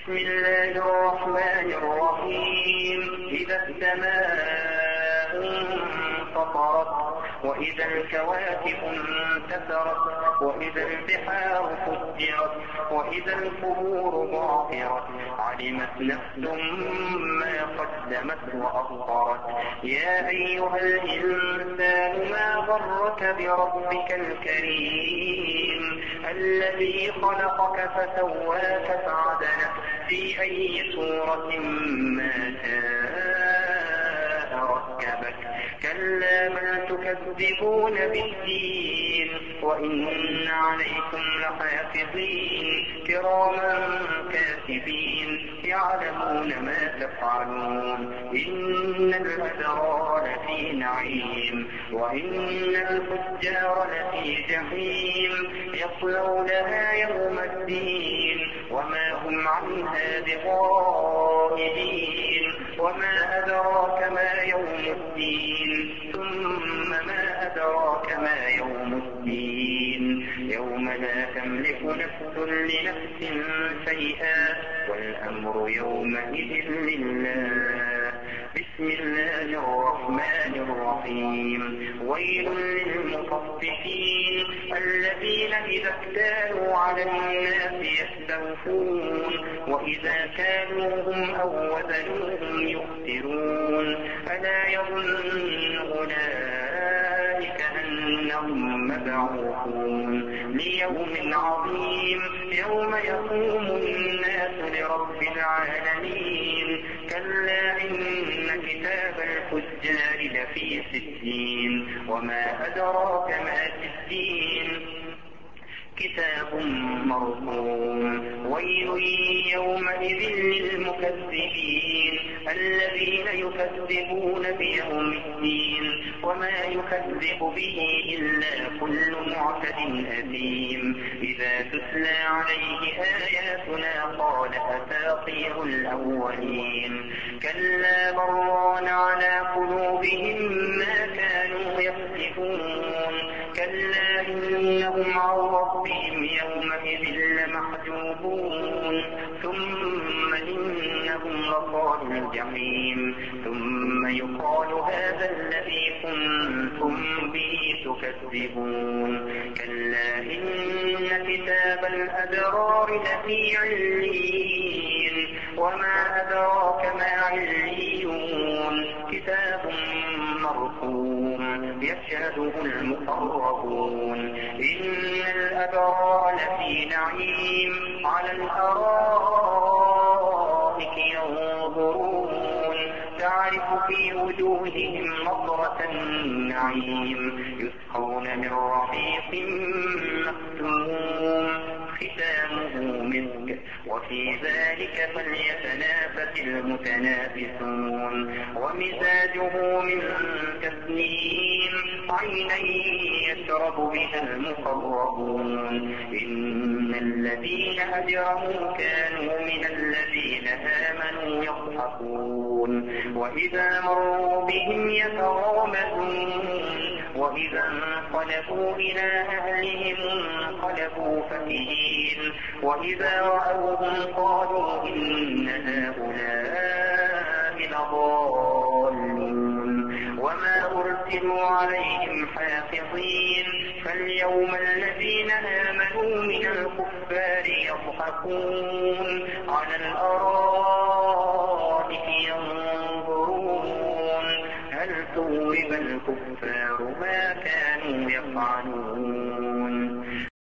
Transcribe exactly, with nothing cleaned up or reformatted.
بسم الله الرحمن الرحيم إذا السماء انفطرت وإذا الكواكب انتثرت وإذا البحار فجرت وإذا القبور بعثرت علمت نفس ما قدمت وأخرت يا أيها الإنسان ما غرك بربك الكريم الذي خلقك فسواك فعدلك في أي صورة ما شاء ركبك كلا بل تكذبون بالدين وإن عليكم لحافظين كراما كاتبين يعلمون ما تفعلون إن الأبرار لفي نعيم وإن الفجار لفي جحيم يصلونها يوم الدين وما هم عنها بغائبين وما أدراك ما يوم الدين ثم ما أدراك ما يوم الدين يوم لا تملك نفس لنفس شيئا والأمر يومئذ لله بسم الله الرحمن الرحيم ويل للمطففين الذين إذا اكتالوا على الناس يستوفون وإذا كالوهم أو وزنوهم يخسرون ألا يظن أولئك أنهم مبعوثون ليوم عظيم يوم يقوم الناس لرب العالمين كلا إن كتاب الفجار لفي سجين وما أدراك ما سجين كتاب مرقوم ويل يومئذ للمكذبين الذين يكذبون بيوم الدين وما يكذب به إلا كل معتد أثيم إذا تتلى عليه آياتنا قال أساطير الأولين كلا بران على قلوبهم ما كانوا يكسبون كلا إنهم عن ربهم يومئذ لمحجوبون ثم إنهم لصالوا الجحيم ثم يقال هذا الذي كنتم به تكذبون كلا إن كتاب الأبرار لفي عليين وما أدراك ما عليون كتاب مرقوم يشهده المقربون إن الأبرار لفي نعيم على الأرائك ينظرون تعرف في وجوههم نظرة النعيم يسقون من رحيق مختوم ختامه مسك وفي ذلك فليتنافس المتنافسون ومزاجه من تسنيم عينا يشرب بها المقربون إن الذين أجرموا كانوا من الذين آمنوا يضحكون وإذا مروا بهم يتغامزون وإذا انقلبوا إلى أهلهم انقلبوا فكهين وإذا رأوهم قالوا إن هؤلاء لضالون وما أرسلوا عليهم حافظين فاليوم الذين آمنوا من الكفار يضحكون على الأرائك ينظرون هل ثوب الكفار ما كانوا يفعلون